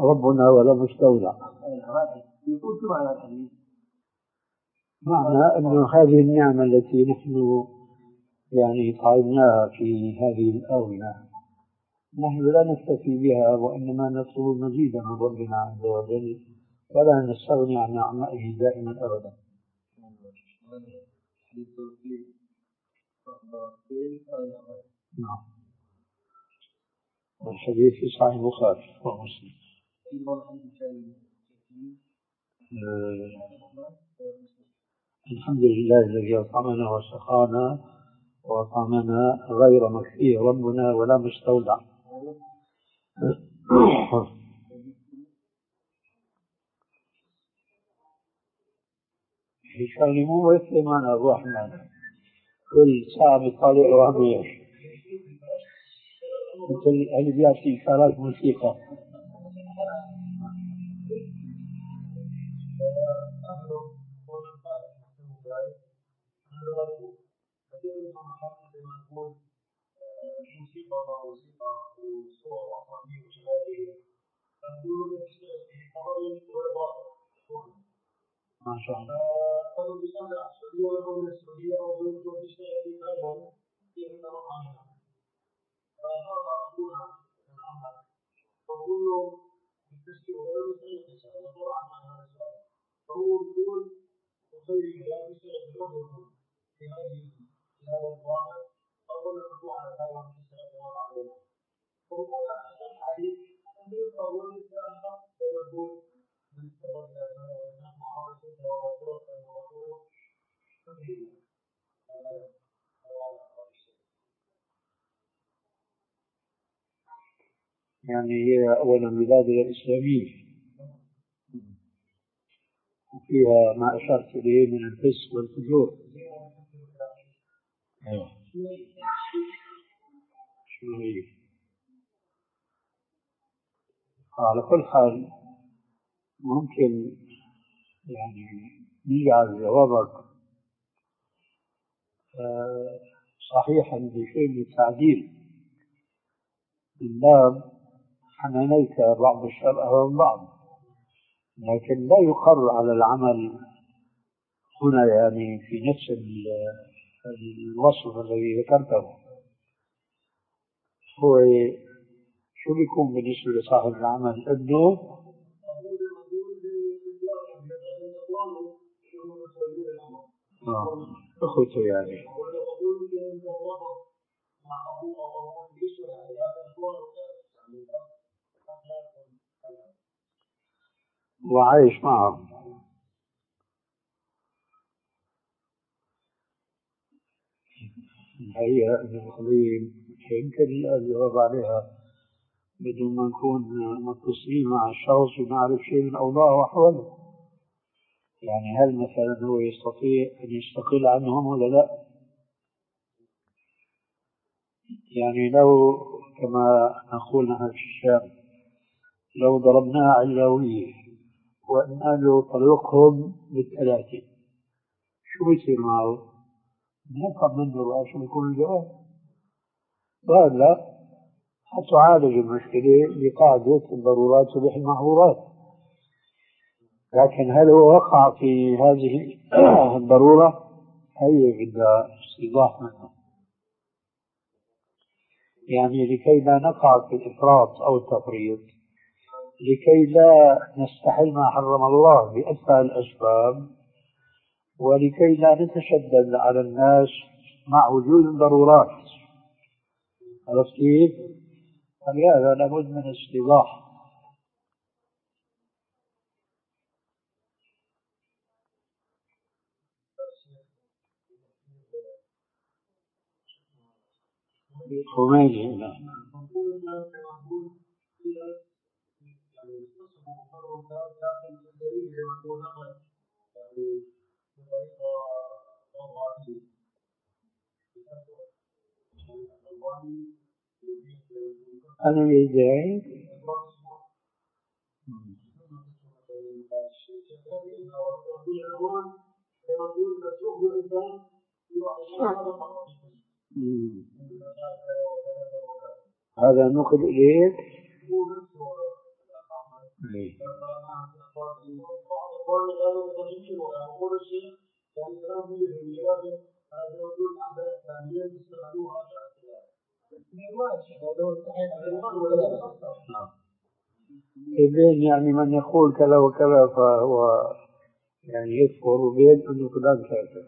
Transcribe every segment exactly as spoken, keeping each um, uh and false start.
ربنا ولا مستودع. معنى أن هذه النعمة التي نحن يعني طعمناها في هذه الآونة نحن لا نكتفي بها، وإنما نطلب مزيدا من ربنا عز وجل، ولا نستغني عن نعمائه دائما أبدا. نعم. الحديث في صحيح البخاري ومسلم. الحمد لله الذي أطعمنا وسقانا وأطعمنا غير مكفي ربنا ولا مستودع. يعني مو بس إيمان الرحمن كل ساعة بطالع رهبية مثل اللي بيأتي إشارات موسيقى. ما شاء الله. يعني هي أولا بلادنا الإسلامية وفيها ما أشرت إليه من الفسق والفجور. أيوة. شو هي؟ على كل حال ممكن يعني نجعل جوابك صحيحا بشيء من التعديل من باب حمانيك بعض الشرع أمام بعض، لكن لا يقر على العمل هنا يعني في نفس الوصف الذي ذكرته. هو شو بيكون بالنسبة لصاحب العمل؟ ابنه آه أخوته يعني وعايش معهم. هي القضية يمكن الجواب عليها بدون ما نكون متصلين مع الشخص ونعرف شيء من أوضاعه وأحواله. يعني هل مثلا هو يستطيع أن يستقل عنهم ولا لا؟ يعني لو كما نقول نحن في الشام لو ضربناه علوية وقلنا له طلقهم بالثلاثة شو بيصير معه؟ نفهم منه بقى شو بيكون الجواب. قال لا، حتعالج المشكلة بقاعدة الضرورات تبيح المحظورات، لكن هل هو وقع في هذه الضرورة؟ هي بدها استيضاح منه، يعني لكي لا نقع في الإفراط أو التفريط، لكي لا نستحل ما حرم الله بأسهل الأسباب، ولكي لا نتشدد على الناس مع وجود الضرورات. عرفت كيف؟ فلهذا لابد من استيضاح. خميني هنا أنا جاي هذا نقل إليك ليه؟ إذن يعني من يقول كذا وكذا فهو يعني يكفر، وبين أنه فلان كافر.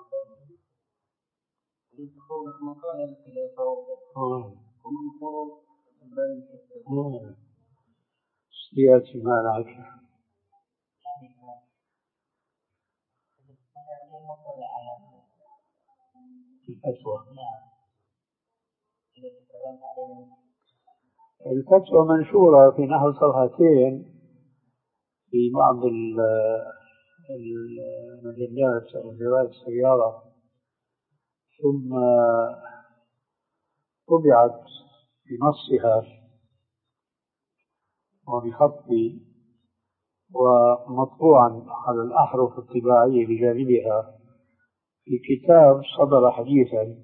سيأتي معنا الفتوى. الفتوى منشورة في نحو صفحتين في بعض المجلات أو جوائز السيارة، ثم طبعت بنصها وبخط ومطبوعا على الأحرف الطباعية بجانبها في كتاب صدر حديثا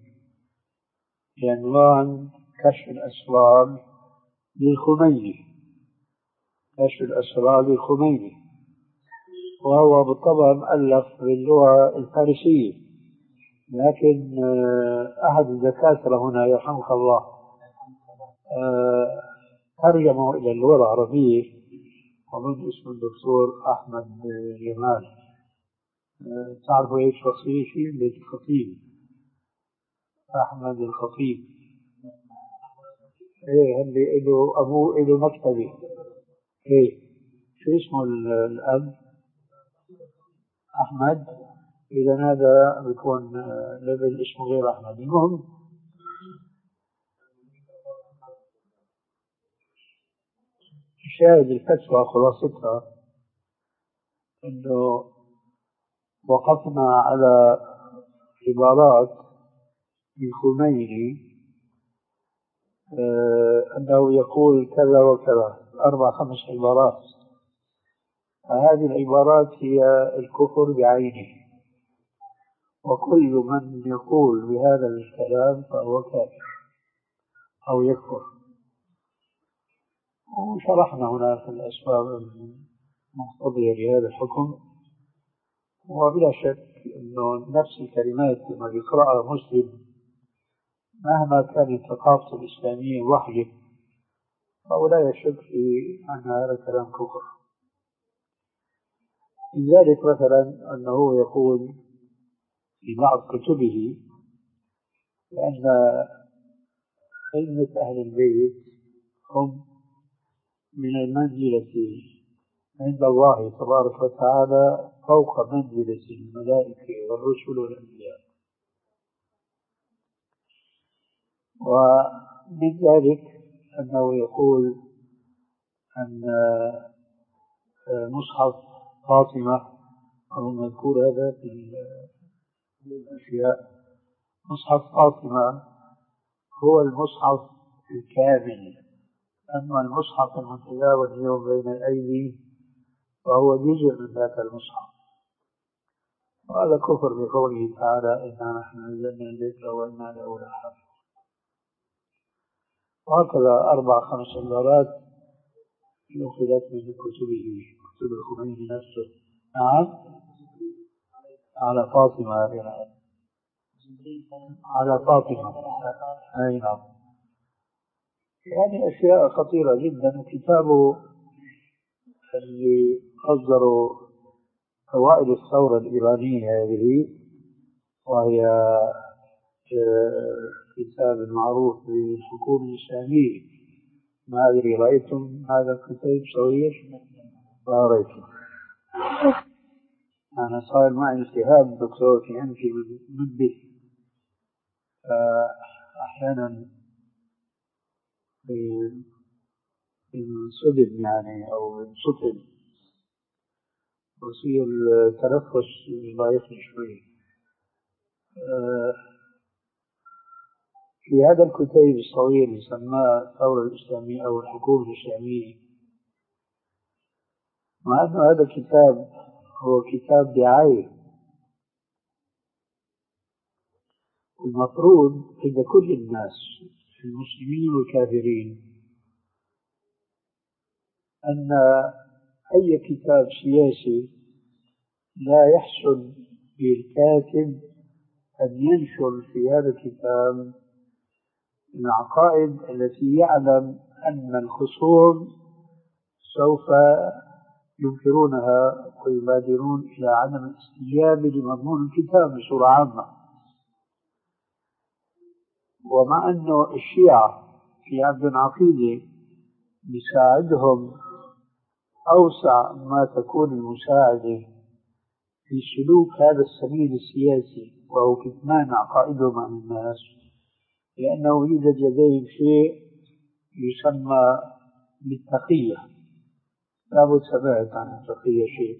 بعنوان كشف الأسرار للخميني. كشف الأسرار للخميني، وهو بالطبع مؤلف باللغة الفارسية، لكن أحد الدكاترة هنا يرحمك الله ترجمه إلى اللغة العربية، ومن اسمه الدكتور أحمد جمال. تعرفوا ايش شخصية شيء بيت الخطيب، أحمد الخطيب. ايه اللي له أبوه له مكتبة. ايه شو اسمه الأب؟ أحمد. إذا هذا بيكون لبن اسمه غير أحمد. المهم شاهد الفتوى خلاصتها أنه وقفنا على عبارات الخميني أنه يقول كذا وكذا، أربع خمس عبارات. هذه العبارات هي الكفر بعينه، وكل من يقول بهذا الكلام فهو كافر أو يكفر. وشرحنا هناك الأسباب المقتضية لهذا الحكم، وبلا شك أنه نفس الكلمات لما يقرأها مسلم مهما كانت ثقافته الإسلامية وحده فهو لا يشك في أن هذا الكلام كفر. لذلك مثلا أنه يقول في بعض كتبه بأن أئمة أهل البيت هم من المنزلة عند الله تبارك وتعالى فوق منزلة الملائكة والرسل والأنبياء. ومن ذلك أنه يقول أن مصحف فاطمة، أو مذكور هذا في الأشياء، مصحف فاطمة هو المصحف الكامل، أما المصحف المتداول اليوم بين الأيدي فهو جزء من ذاك المصحف. وهذا كفر بقوله تعالى إنا نحن نزلنا الذكر وإنا له لحافظون. وهكذا أربع خمس عبارات نقلت من كتبه، كتب الخميني نفسه. نعم، على فاطمة. على فاطمة، أي نعم. يعني أشياء خطيرة جدا. كتابه اللي أصدروا أوائل الثورة الإيرانية هذه، وهي كتاب معروف بالحكومة الإسلامية، ما أدري رأيتم هذا الكتاب صغير؟ ما رأيتم. أنا صار معي التهاب دكتور في أنفي من به، أحيانا ينصدم يعني أو ينصطم ويصير التنفس ضايقني شوي. في هذا الكتاب الصغير يسمى الثورة الإسلامية أو الحكومة الإسلامية، مع أن هذا الكتاب هو كتاب دعاية، المفروض عند كل الناس المسلمين والكافرين أن أي كتاب سياسي لا يحسن للكاتب أن ينشر في هذا الكتاب العقائد التي يعلم أن الخصوم سوف ينكرونها ويبادرون إلى عدم الاستجابة لمضمون الكتاب بصورة عامة. ومع أنه الشيعة في عبد العقيدة يساعدهم أوسع ما تكون المساعدة في سلوك هذا السبيل السياسي وهو كتمان عقائدهم عن الناس، لأنه يوجد لديهم شيء يسمى بالتقية. لابد سمعت عن التقية شيء.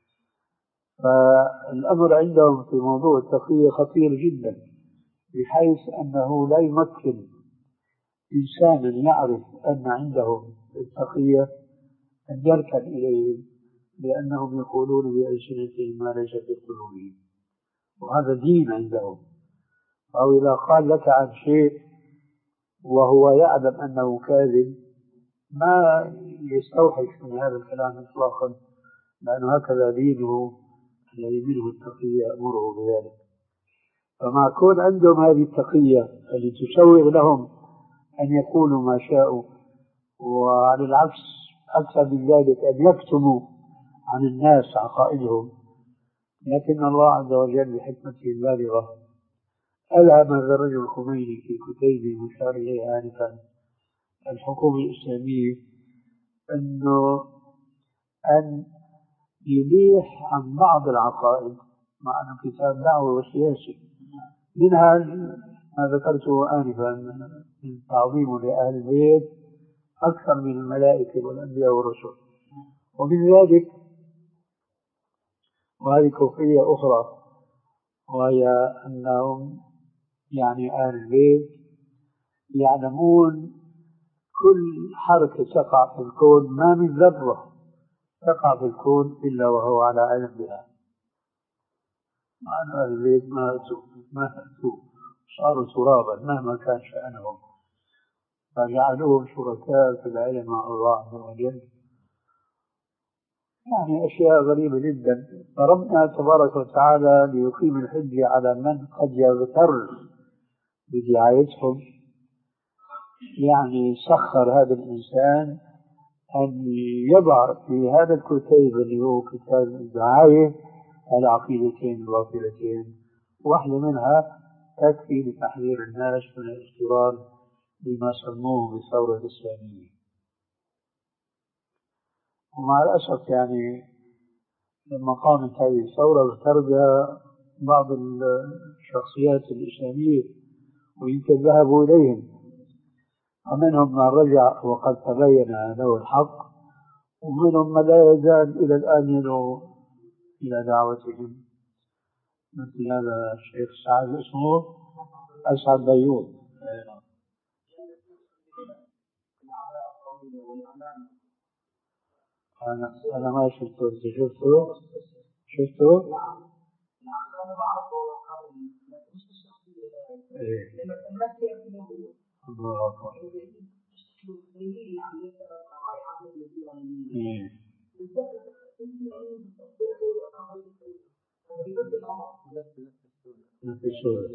فالأمر عندهم في موضوع التقية خطير جدا، بحيث أنه لا يمكن إنسانا يعرف أن عندهم التقية أن يركن إليهم، لأنهم يقولون بألسنتهم ما ليس في قلوبهم، وهذا دين عندهم. أو إذا قال لك عن شيء وهو يعلم أنه كاذب ما يستوحش من هذا الكلام إطلاقا، لأنه هكذا دينه الذي منه التقية يأمره بذلك. فمع كون عندهم هذه التقية التي تسوغ لهم أن يقولوا ما شاءوا، وعلى العكس أكثر من ذلك أن يكتموا عن الناس عقائدهم، لكن الله عز وجل بحكمته البالغة ألهم هذا الرجل الخميني في كتيبه مشار إليه آنفا الحكومة الإسلامية أنه أن يبيح عن بعض العقائد، مع أنه كتاب دعوة وسياسي، منها ما ذكرته آنفا من تعظيمه لأهل البيت أكثر من الملائكة والأنبياء والرسل. ومن ذلك، وهذه كفرية أخرى، وهي أنهم يعني أهل البيت يعلمون كل حركة تقع في الكون، ما من ذرة تقع في الكون إلا وهو على علم بها. مع أهل البيت ما أتوا ما أتوا صاروا ترابا مهما كان شأنهم، فجعلوهم شركاء في العلم مع الله عز وجل. يعني أشياء غريبة جدا. فربنا تبارك وتعالى ليقيم الحجة على من قد يغتر بدعايتهم، يعني سخر هذا الإنسان أن يضع في هذا الكتيب اللي هو كتاب الدعاية العقيدتين الباطلتين، واحدة منها تكفي لتحذير الناس من الاضطرار بما سموه بالثورة الإسلامية. ومع الأسف يعني لما قامت هذه الثورة اغترب بعض الشخصيات الإسلامية ويمكن ذهبوا إليهم، ومنهم من رجع وقد تبين له الحق، ومنهم من لا يزال إلى الآن يدعو إلى دعوتهم، مثل هذا الشيخ سعد اسمه أسعد بيوت. أنا أنا ما شفته. أنت شفته؟ شفته؟ إيه. الله أكبر. إيه. في سورة.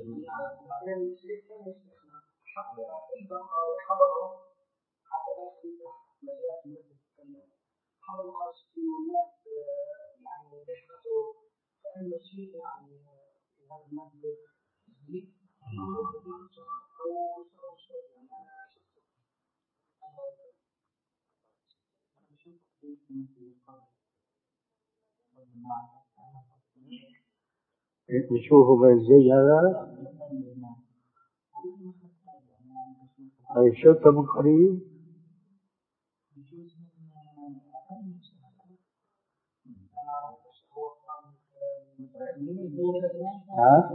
نشوفه بالزي هذا. أي شفته من قريب. ها؟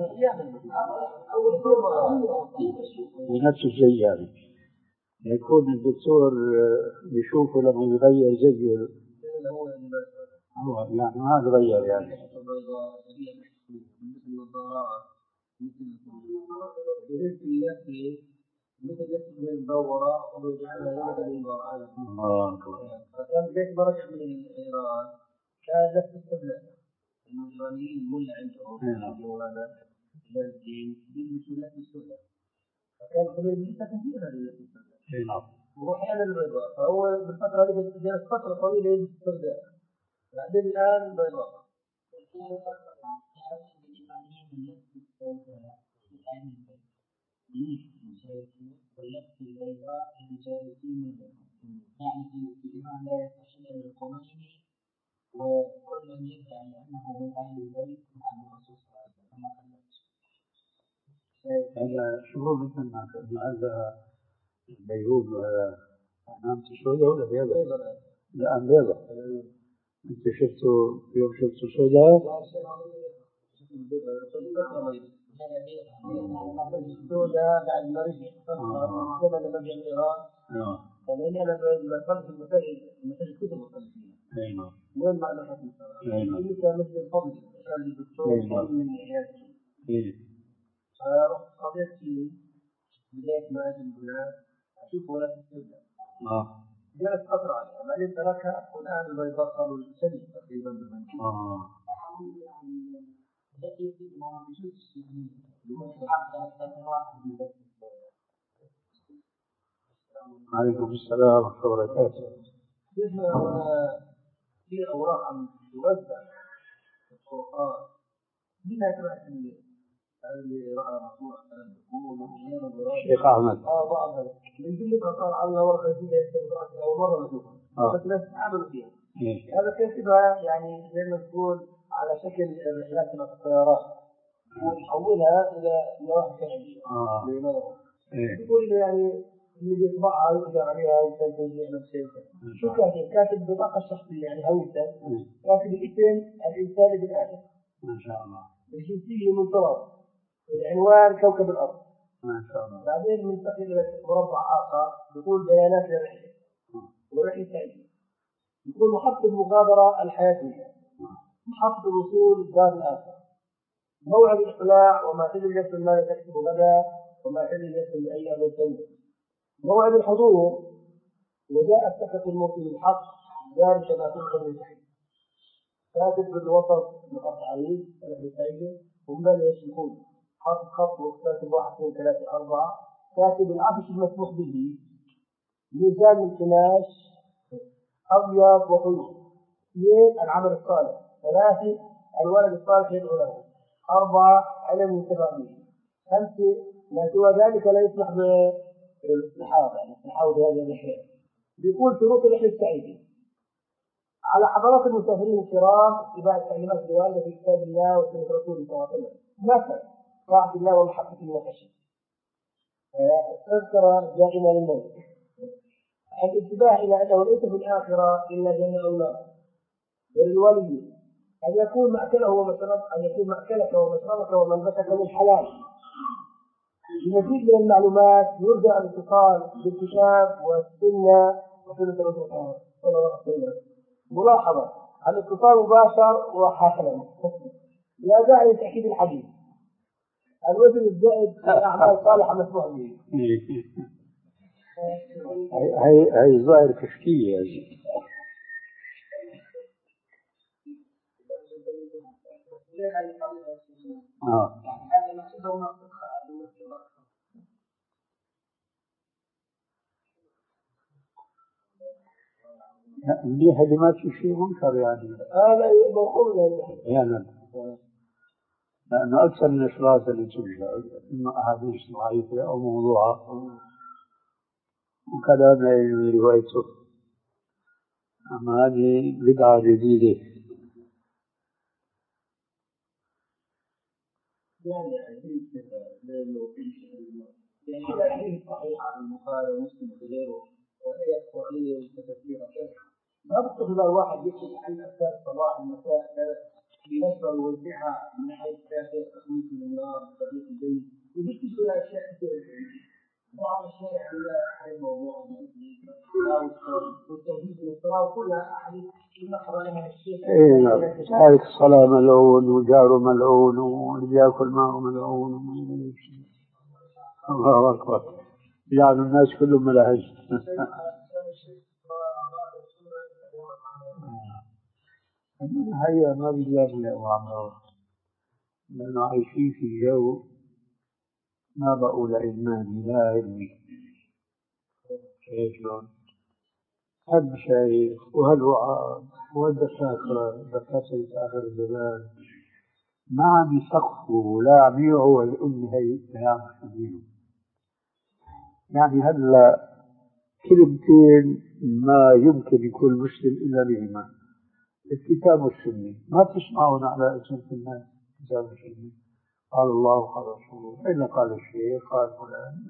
بنفس الشيء يعني يكون الدكتور يشوفه لما يغير زيه هو يعني ما تغير يعني. مثل يكتب من المدورة ويجعلها لغة للمرأة. فكان بيت بركة من إيران كان نفس السبلة إنه الإيرانيين المولى عندهم وهذا الدين يلبسوا نفس السبلة، فكان خليل بيتا كثيرا للبس السبلة وأحيانا البيضاء، فهو بالفترة هذه جلس فترة طويلة يلبس السبلة، بعدين الآن بيضاء. واللبس البيضاء للجالسين منهم، يعني في الإمام لا يستحل الخميني وكل يدعي أنه من أهل البيت عن الرسول صلى الله عليه وسلم كما قلت. هذا شغل مثل ما هذا البيروت وهذا أمام سوداء ولا بيضاء؟ لا أم بيضاء. أنت شفته في يوم شفته سوداء؟ السوداء بعد ما رجع كما لما رجع الإيران فلأن أنا بصلي في المساجد المساجد كتب بصلي فيها وين معنى حكم الصلاة؟ في كان مثل الفضل كان الدكتور من عيادته فرحت صديقتي بداية ما أجل هنا أشوف ولا تستبدأ جلس فترة عليها بعدين تركها والآن البيضاء صاروا سنة تقريبا بالمنزل. عليكم السلام ورحمة الله وبركاته. في أوراق عن توزع القرآن منها كما اللي رأى رسول الله الشيخ أحمد آه بعضها من جملة قال الله ورقة فيها يستمر أول مرة نشوفها بس لا تعامل فيها هذا كاتبها يعني زي ما تقول على شكل رحلات الطيارات ونحولها إلى لوحة كاملة يقول يعني اللي بيطبعها يقدر عليها وكان توزيع نفسه شو كاتب؟ كاتب بطاقة شخصية يعني هويته كاتب الاسم الإنساني بالآخر ما شاء الله الجنسية من طرف العنوان كوكب الأرض ما شاء الله بعدين منتقل مربع آخر يقول بيانات للرحلة والرحلة سعيدة يقول محطة المغادرة الحياتية محطة الوصول الباب الآخر موعد الإقلاع وما حل يصل ما تكتب غدا وما حل يصل لأي أمر ثاني موعد الحضور وجاء سكت الموت بالحق ذلك ما تنقل من تحت كاتب بالوسط نقاط عريض رحلة سعيدة ومبلش يقول حط خط وكاتب واحد اثنين ثلاثة أربعة كاتب العفش المسموح به ميزان القماش أبيض وطويل اثنين العمل الصالح ثلاثة الولد الصالح يدعو له أربعة علم ينتفع به خمسة ما سوى ذلك لا يسمح بالاستحاضة يعني استحاضة هذه الرحلة بيقول شروط الرحلة السعيدة على حضرات المسافرين الكرام اتباع التعليمات الواردة في كتاب الله وسنة رسوله صلى الله عليه وسلم مثلا طاعة الله ومحبته وخشيته التذكرة دائما للموت الانتباه إلى أنه ليس في الآخرة إلا جنة الله وللولي أن يكون مأكله ومشربك أن يكون مأكلك ومشربك وملبسك من حلال. بمزيد من المعلومات يرجى الاتصال بالكتاب والسنة وسنة الرسول صلى الله عليه وسلم. ملاحظة الاتصال مباشر وحاصلا لا داعي لتأكيد الحديث. الوزن الزائد في الأعمال الصالحة مسموح به. هي هي ظاهر كشكية يعني. آه. مليح اللي ما في شيء منكر يعني. هذا يقول يعني لأنه أكثر من الإشراف اللي ترجع إما أحاديث ضعيفة أو موضوعة وكلام روايته، أما هذه بدعة جديدة. يعني حديث لأنه يعني حديث صحيح عن البخاري ومسلم وغيره وهي قرآنية كثيرة. ما بتقدر الواحد يكتب عن أفكار الصباح المساء بنفسه ويوزعها من حيث كافة تخليص من النار وتطبيق الجنة وبيكتب لها أشياء كثيرة. بعض الشارع على أحد الموضوع والتوحيد والاضطراب كلها أحاديث نقرأ لها الشيخ. تارك الصلاة ملعون وجاره ملعون واللي يأكل معه ملعون. الله أكبر. يعني الناس كلهم ملاهج. هي ما بيجاب يا أبو عمرو، لأنه عايشين في جو ما بقول علماني لا علمي. شلون؟ هالمشايخ وهالوعاظ والدكاترة دكاترة آخر الزمان ما عم يسقفوا ولا عم يوعوا الأمة هي كلام سبيله. يعني هلا كلمتين ما يمكن يكون مسلم إلا بهما: الكتاب والسنة. ما تسمعون على ألسنة الناس الكتاب والسنة، قال الله وقال رسوله، إلا قال الشيخ قال فلان.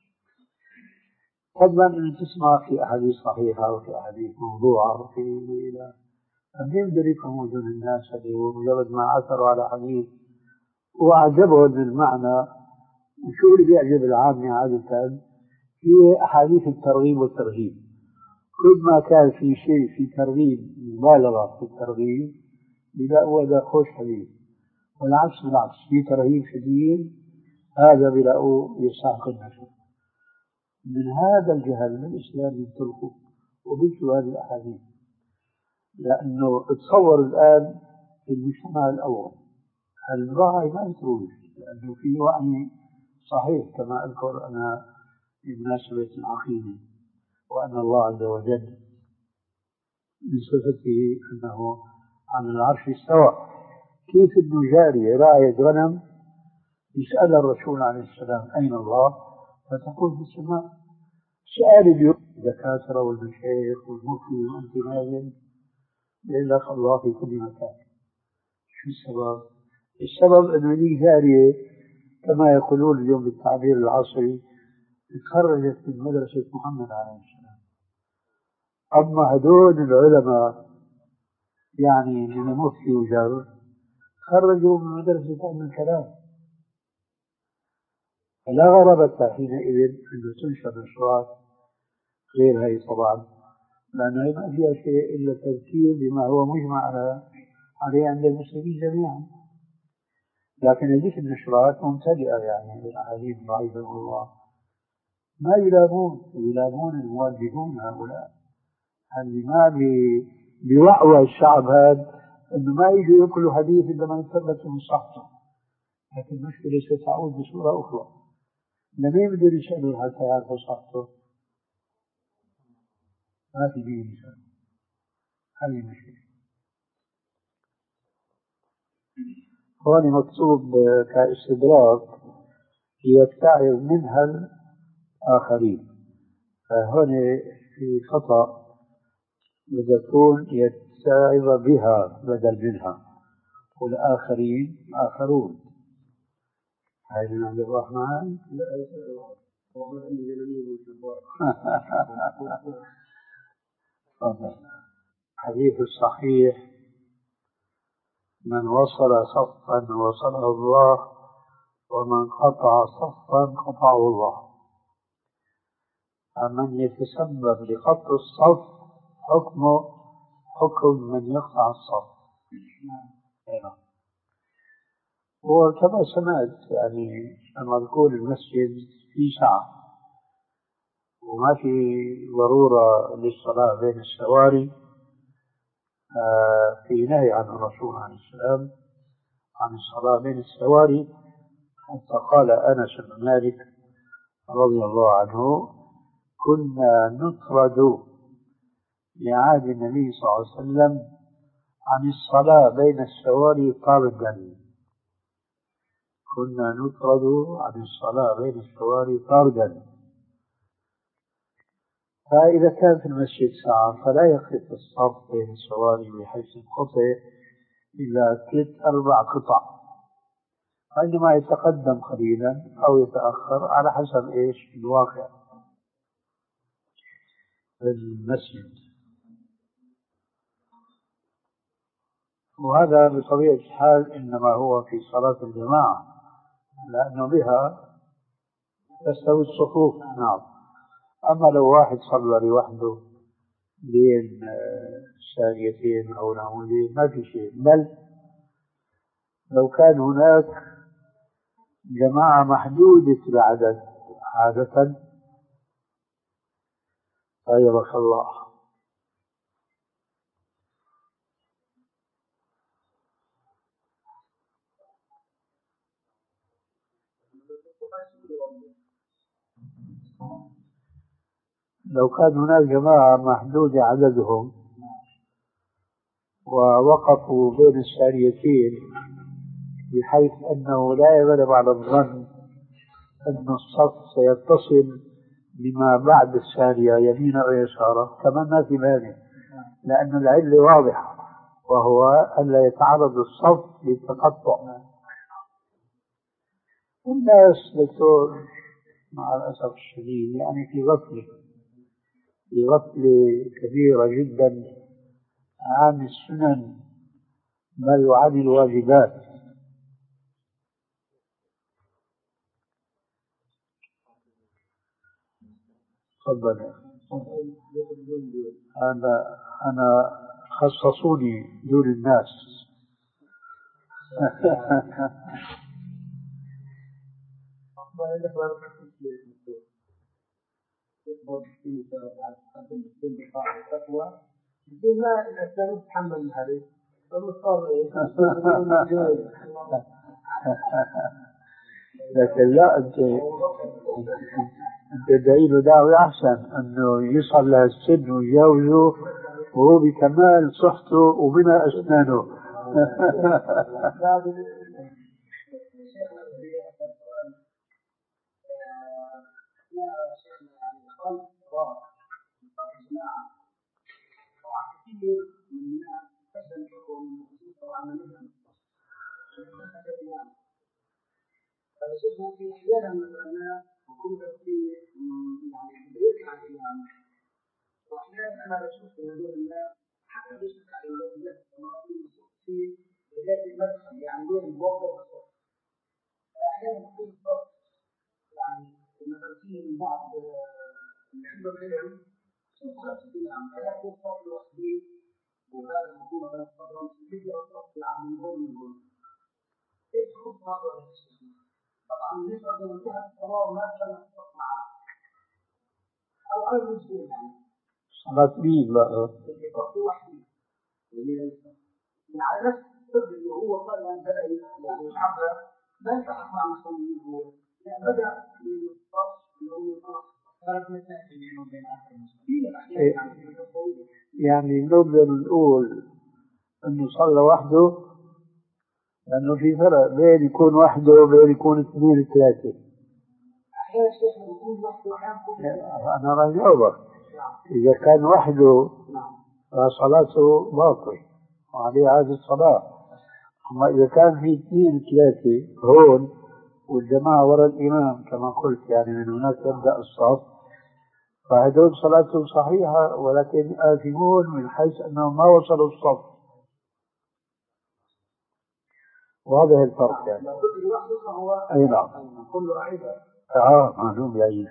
فضلا أن تسمع في أحاديث صحيحة وفي أحاديث موضوعة وفي إلى أن يقدر يفهموا دون الناس اليوم مجرد ما عثروا على حديث وأعجبهم المعنى. وشو اللي بيعجب العامة عادة؟ هي أحاديث الترغيب والترهيب. كل ما كان في شيء في ترغيب مبالغة في الترغيب بيلاقوا هذا خوش حديث، والعكس بالعكس في ترهيب شديد هذا بيلاقوا يستحق النشر. من هذا الجهل الإسلام ينطلقوا وبيجوا هذه الأحاديث، لأنه تصور الآن في المجتمع الأول الوعي ما يتروج، لأنه في وعي صحيح كما أذكر أنا بمناسبة العقيدة، وأن الله عز وجل من صفته أنه على العرش استوى. كيف أنه جارية راعية غنم يسأل الرسول عليه السلام أين الله؟ فتقول في السماء. سؤال اليوم الدكاترة والمشايخ والمفتي وأنت نايم يقول لك الله في كل مكان. شو السبب؟ السبب أنه هذه جارية كما يقولون اليوم بالتعبير العصري تخرجت من مدرسة محمد عليه السلام. أما هدول العلماء يعني من المفتي وجار خرجوا من مدرسة علم الكلام. فلا غرابة حينئذ أن تنشر نشرات غير هي طبعا، لأنه ما فيها شيء إلا تذكير بما هو مجمع عليه عند المسلمين جميعا. لكن هذه النشرات ممتلئة يعني بالأحاديث ضعيفة والله ما يلامون يلامون الموجهون هؤلاء اللي ما بيوعوا الشعب هذا انه ما يجوا ياكلوا حديث الا ما يثبت من صحته. لكن المشكله ستعود بصوره اخرى، لمين بده يسالوا حتى يعرفوا صحته؟ ما في دين يسالوا. هذه المشكله. هون مكتوب كاستدراك يتعظ منها الآخرين، فهون في خطأ بدها تكون يتعظ بها بدل منها، والآخرين آخرون. هاي من عند الرحمن. حديث الصحيح: من وصل صفا وصله الله، ومن قطع صفا قطعه الله. فمن يتسبب لقطع الصف حكمه حكم من يقطع الصف. وكما سمعت يعني لما نقول المسجد في سعة وما في ضرورة للصلاة بين السواري، في نهي عن الرسول عليه السلام عن الصلاة بين السواري، حتى قال أنس بن مالك رضي الله عنه: كنا نطرد لعهد النبي صلى الله عليه وسلم عن الصلاة بين السواري طردا. كنا نطرد عن الصلاة بين السواري طردا. فإذا كان في المسجد ساعة فلا يقف الصف بين السواري بحيث ينقطع إلا ثلاث أربع قطع، عندما يتقدم قليلا أو يتأخر على حسب إيش الواقع في المسجد. وهذا بطبيعة الحال إنما هو في صلاة الجماعة، لأنه بها تستوي الصفوف. نعم. أما لو واحد صلى لوحده بين ساريتين أو نعمودين ما في شيء. بل لو كان هناك جماعة محدودة العدد عادة طيبك الله. لو كان هناك جماعة محدودة عددهم ووقفوا بين الساريتين بحيث أنه لا يغلب على الظن أن الصف سيتصل بما بعد الثانية يمينا ويسارا، كمان ما في مانع، لأن العلة واضحة وهو ألا يتعرض الصف للتقطع. والناس دكتور مع الأسف الشديد يعني في غفلة في غفلة كبيرة جدا عن السنن بل وعن الواجبات. تفضل. أنا أنا خصصوني دون الناس. لكن لا، أنت تدعي له دعوة أحسن أنه يصل لهالسن ويجاوزه وهو بكمال صحته وبنى أسنانه. فشيخنا في أحيانا من الناس وكنت في يعني بريك عن الإمام، وأحيانا أنا بشوف من هذول الناس حتى بيشتغل على الولاد في بداية المدخل يعني بين الموقف والصوت. أحيانا يكون الصوت يعني مثلا فيه من بعض العلم العلم شوف خلص الإمام هذا هو الصوت الوحيد وهذا هو مثلا الصوت مثل الصوت يعني من هون من هون. إيش هو الصوت ولا الشيء؟ طبعا بالنسبة للجهة الصلاة ما كان الصوت معه أو أنا مجبور يعني صلاة مين بقى؟ الصوت وحيد من على نفس السبب اللي هو قال أن بدأ يعني الحظر ما يتحق مع المصلين هو يعني بدأ من الصوت اللي هو الصوت صارت مسافة بينه وبين آخر المصلين يعني نقدر نقول أنه صلى وحده، لأنه في فرق بين يكون وحده وبين يكون اثنين ثلاثة. أحيانا الشيخ يكون وحده وأحيانا أنا راجعه إذا كان وحده فصلاته باطلة وعليه عادة الصلاة. أما إذا كان في اثنين ثلاثة هون والجماعة وراء الإمام كما قلت يعني من هناك يبدأ الصف، فهدول صلاتهم صحيحة ولكن آثمون من حيث أنهم ما وصلوا الصف. وهذا الفرق يعني. أي نعم. كله عيبة. آه معلوم بعيد.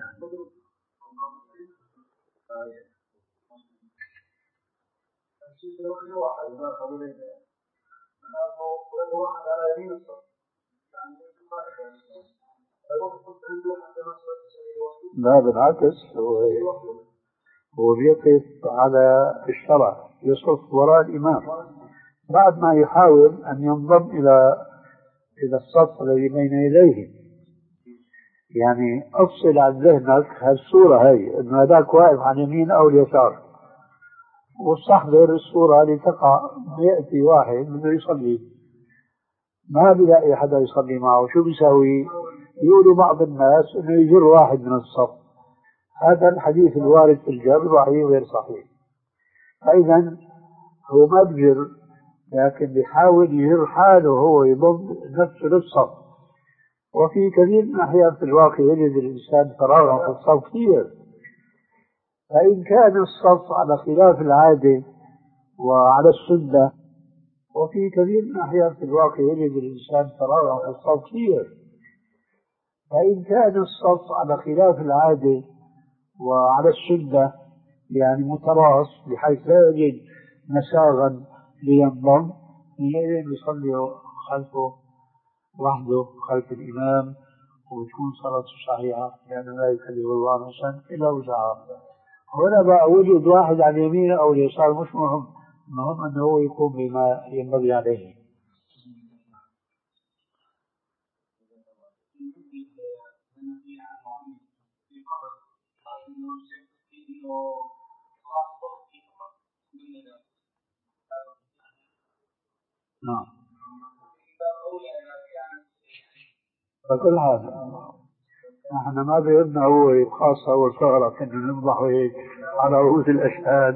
لا بالعكس، هو هو بيقف على الشرع يصف وراء الإمام بعد ما يحاول أن ينضم إلى إلى الصف الذي بين يديه. يعني أفصل عن ذهنك هالصورة هي إنه هذاك واقف عن يمين أو اليسار، واستحضر الصورة لتقع. يأتي واحد بده يصلي ما بيلاقي حدا يصلي معه، شو بيسوي؟ يقولوا بعض الناس إنه يجر واحد من الصف. هذا الحديث الوارد في الجر ضعيف غير صحيح. فإذا هو ما بجر، لكن بيحاول يجر حاله هو يضم نفسه للصف. وفي كثير من الأحيان في الواقع يجد الإنسان فراغا في الصف كثير. فإن كان الصف على خلاف العادة وعلى السنة، وفي كثير من الأحيان في الواقع يجد الإنسان فراغا في الصف كثير. فإن كان الصف على خلاف العادة وعلى السنة يعني متراص بحيث لا يجد مساغا لينضم، يصلي خلفه وحده خلف الإمام وتكون صلاته صحيحة، لأنه لا يكلف الله نفسا إلا وسعها. هنا بقى وجود واحد على اليمين أو اليسار مش مهم، المهم أنه هو يقوم بما ينبغي عليه. نعم. فكل هذا نحن ما بيدنا هو خاصة أول شغلة كنا نذبح هيك على رؤوس الأشهاد.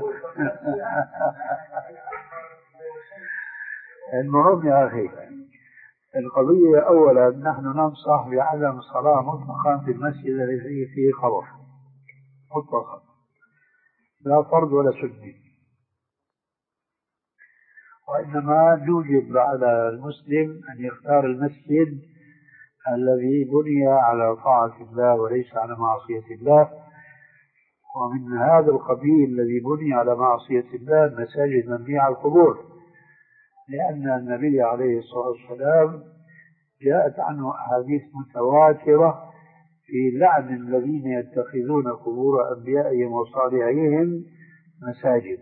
المهم يا أخي القضية أولا نحن ننصح بعدم الصلاة مطلقا في المسجد الذي فيه خبر مطلقا، لا فرض ولا سنة، وإنما نوجب على المسلم أن يختار المسجد الذي بني على طاعة الله وليس على معصية الله. ومن هذا القبيل الذي بني على معصية الله المساجد مبنية على القبور، لأن النبي عليه الصلاة والسلام جاءت عنه أحاديث متواترة في لعن الذين يتخذون قبور أنبيائهم وصالحيهم مساجد.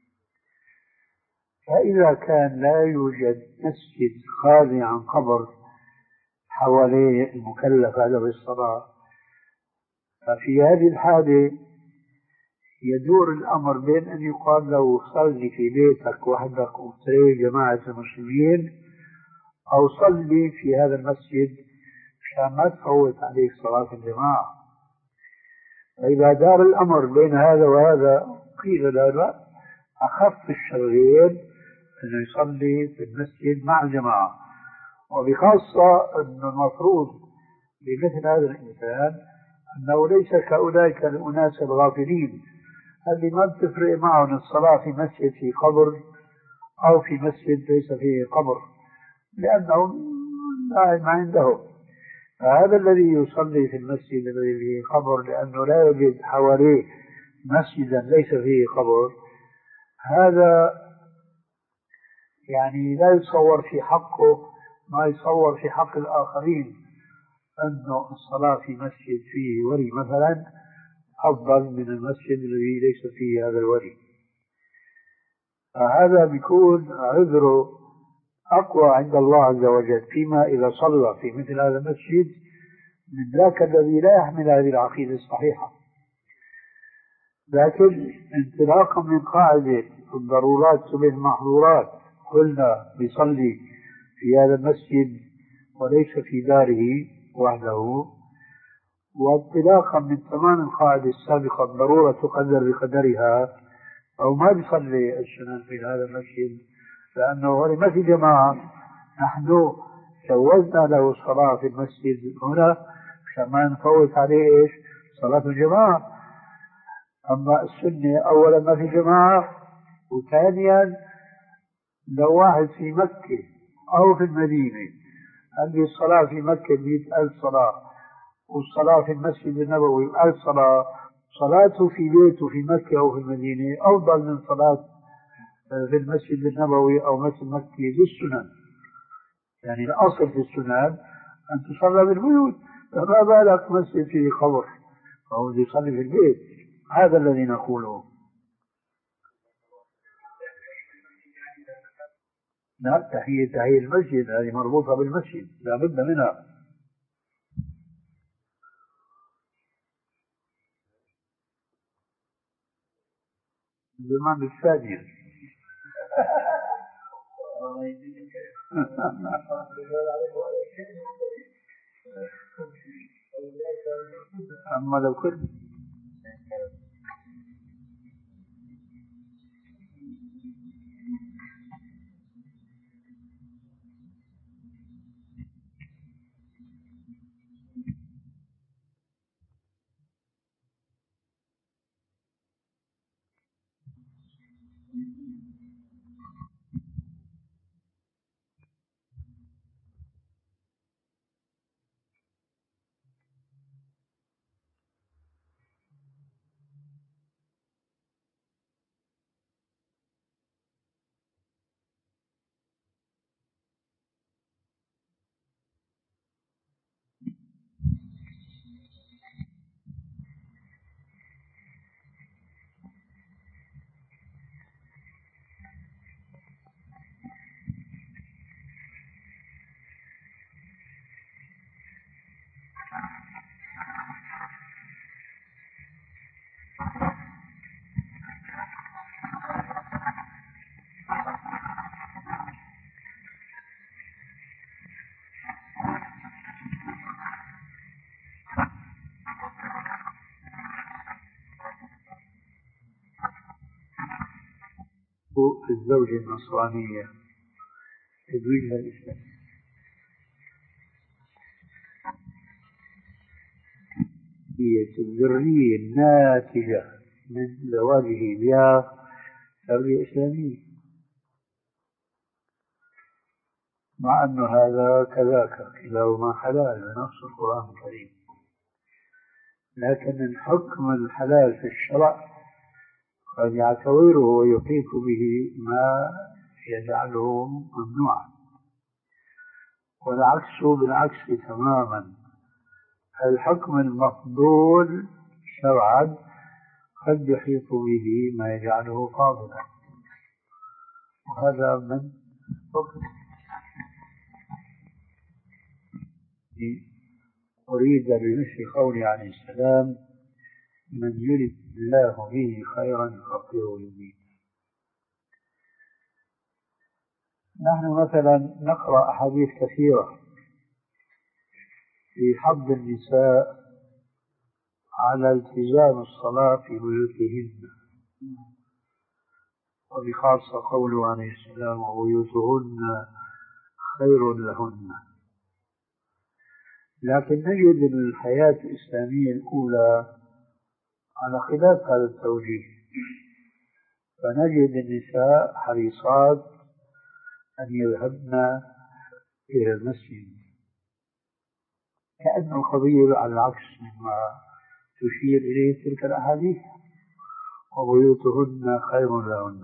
فإذا كان لا يوجد مسجد خالي عن قبر حواليه المكلف هذا بالصلاة، ففي هذه الحالة يدور الأمر بين أن يقال له صلي في بيتك وحدك وتري جماعة المسلمين، أو صلي في هذا المسجد مشان ما تفوت عليك صلاة الجماعة. فإذا دار الأمر بين هذا وهذا قيل لا لا أخف الشرين أنه يصلي في المسجد مع الجماعة، وبخاصة أن المفروض بمثل هذا الإنسان أنه ليس كأولئك الأناس الغافلين اللي ما بتفرق معهم الصلاة في مسجد في قبر أو في مسجد ليس فيه قبر، لأنهم ما عندهم. فهذا الذي يصلي في المسجد الذي فيه قبر لأنه لا يوجد حواليه مسجدا ليس فيه قبر، هذا يعني لا يتصور في حقه ما يتصور في حق الآخرين، أنه الصلاة في مسجد فيه ولي مثلا أفضل من المسجد الذي ليس فيه هذا الولي. فهذا بيكون عذره أقوى عند الله عز وجل فيما إذا صلى في مثل هذا المسجد من ذاك الذي لا يحمل هذه العقيدة الصحيحة. لكن انطلاقا من قاعدة الضرورات تبيح المحظورات قلنا بيصلي في هذا المسجد وليس في داره وحده، وانطلاقا من تمام القاعدة السابقة الضرورة تقدر بقدرها، أو ما بيصلي السنن في هذا المسجد لأنه هو ما في جماعة، نحن جوزنا له الصلاة في المسجد هنا عشان ما نفوت عليه إيش صلاة الجماعة. أما السنة أولا ما في جماعة، وثانيا لو واحد في مكة أو في المدينة عندي الصلاة في مكة مئة ألف صلاة والصلاة في المسجد النبوي ألف صلاة، صلاته في بيته في مكة أو في المدينة أفضل من صلاة في المسجد النبوي أو مسجد مكة للسنن. يعني الأصل في السنن أن تصلى بالبيوت، فما بالك مسجد فيه قبر فهو يصلي في البيت. هذا الذي نقوله. لا، تحية تحية المسجد هذه مربوطة بالمسجد لا بد منها. زمان الثانية. أما لو كنت الزوجة النصرانية تزويجها الإسلام هي الذرية الناتجة من زواجه بها تربية إسلامية، مع أن هذا كذاك كلاهما حلال بنص القرآن الكريم، لكن الحكم الحلال في الشرع قد يعتبره ويحيط به ما يجعله ممنوعا، والعكس بالعكس تماما. الحكم المفضول شرعا قد يحيط به ما يجعله فاضلا، وهذا من فضل. أريد بمثل قوله عليه السلام: من يرد الله به خيرا يفقهه في الدين. نحن مثلا نقرأ أحاديث كثيرة في حض النساء على التزام الصلاة في بيوتهن، وبخاصة قوله عليه السلام: وبيوتهن خير لهن. لكن نجد الحياة الإسلامية الأولى على خلاف هذا التوجيه، فنجد النساء حريصات أن يذهبن إلى المسجد، كأن القضية على العكس مما تشير إليه تلك الأحاديث: وبيوتهن خير لهن.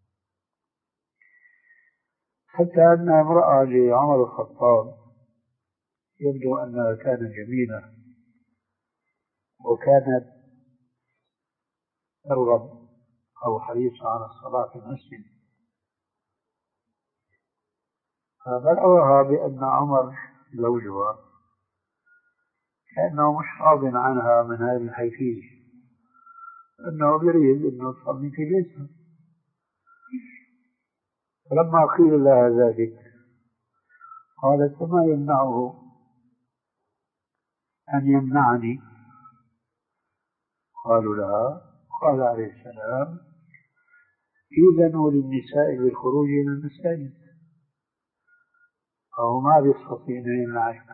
حتى أن امرأة لعمر الخطاب يبدو أنها كانت جميلة وكانت ترغب أو حريصة على الصلاة في المسجد، فبلغها بأن عمر زوجها كأنه مش راض عنها من هذه الحيثية، أنه يريد أنه تصلي في بيتها. فلما قيل لها ذلك قالت: فما يمنعه أن يمنعني؟ قالوا لها، قال عليه السلام: إذنوا للنساء بالخروج إلى المساجد، فهو ما بيستطيع أن يمنعك،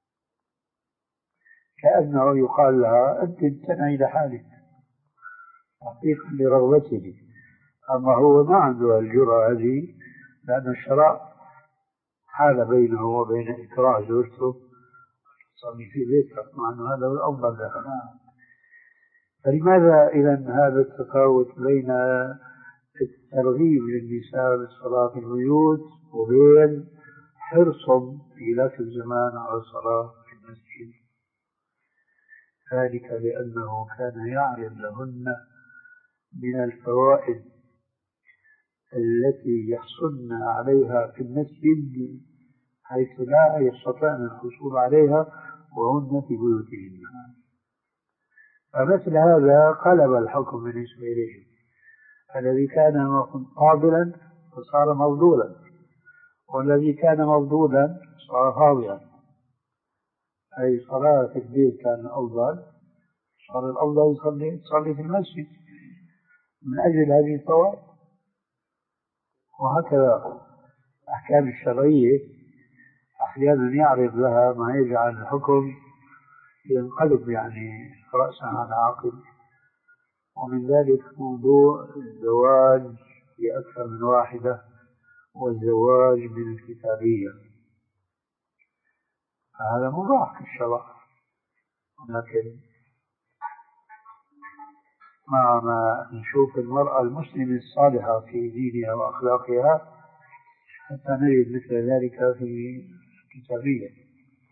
كأنه يقال لها: أنت امتنعي لحالك تحقيقا لرغبته. أما هو ما عنده الجرأة هذه، لأن الشرع حال بينه وبين إكراه زوجته تصلي في بيتها، مع أنه هذا هو الأفضل لها. فلماذا إذن هذا التفاوت بين الترغيب للنساء بالصلاة في البيوت وبين حرصهم في ذاك الزمان على الصلاة في المسجد؟ ذلك لأنه كان يعرض لهن من الفوائد التي يحصلن عليها في المسجد حيث لا يستطيعن الحصول عليها وهن في بيوتهن. فمثل هذا قلب الحكم بالنسبة إليهم، الذي كان فاضلا فصار مفضولا، والذي كان مفضولا صار فاضلا، أي صلاة في البيت كان أفضل، صار الأفضل يصلي تصلي في المسجد من أجل هذه الفوائد. وهكذا الأحكام الشرعية أحيانا يعرض لها ما يجعل الحكم ينقلب يعني رأسا على عقب. ومن ذلك موضوع الزواج بأكثر من واحدة والزواج من الكتابية، هذا مباح في الشرع، لكن مع ما نشوف المرأة المسلمة الصالحة في دينها وأخلاقها حتى نجد مثل ذلك في الكتابية.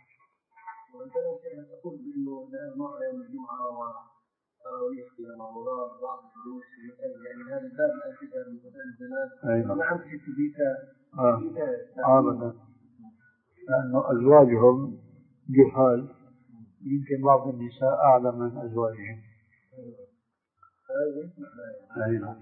تقول بأنه المرأة يوم الجمعة وتراويح في رمضان بعض الدروس يعني هذا الباب الأساسي من مسائل الزمان. نعم في بيتا أبدا، لأنه أزواجهم جهال، يمكن بعض النساء أعلم من أزواجهم. أيضا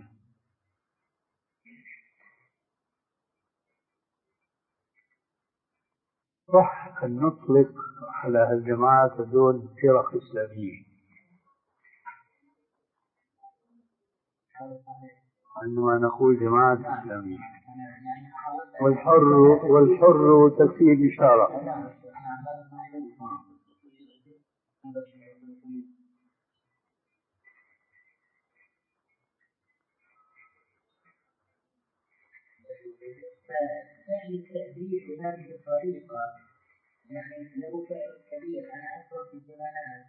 صح أن نطلق على الجماعات هذول فرق إسلامية، عندما نقول جماعة إسلامية والحر والحر تكفيه الإشارة. يعني التأديب بهذه الطريقة يعني له فائدة كبير. أنا أذكر في زمانات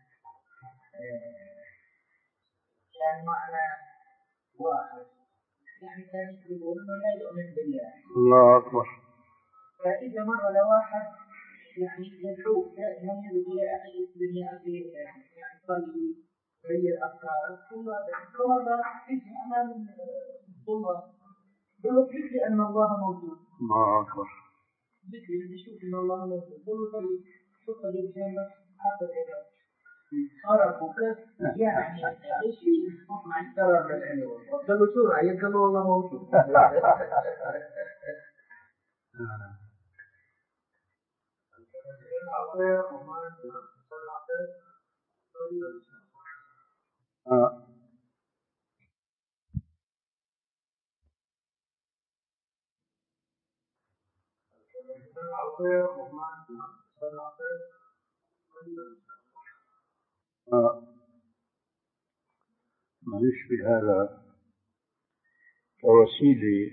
كان معنا واحد يعني كان يقول إنه لا يؤمن بالله. الله أكبر. فإذا مر لواحد يعني يدعو دائما يقول يا أخي اسلم يا أخي يعني صلي غير أفكارك ثم مرة يجي أمام الطلاب يقول لي أن الله موجود. الله أكبر. بدي بدي أشوف إن الله موجود. يقول طيب شوف الجنة حتى إذا صار وكذا يعني شيء مع الكلام الحلو. قالوا شو رأيك؟ قالوا والله موجود. آه. آه. ما يشبه هذا كوسيلة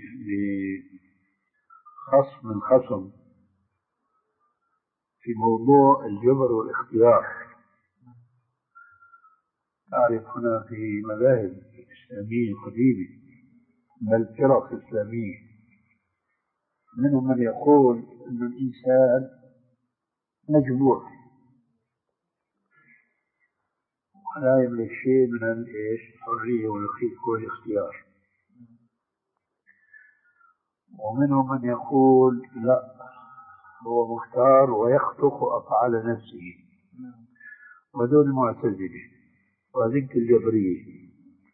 لخصم الخصم في موضوع الجبر والاختيار. تعرف هنا في مذاهب إسلامية قديمة بل فرق إسلامية منهم من يقول أن الإنسان مجبور ولا يملك شيء من الحرية والاختيار، ومنهم من يقول لا هو مختار ويخلق أفعال نفسه، ودول المعتزلة وذلك الجبرية.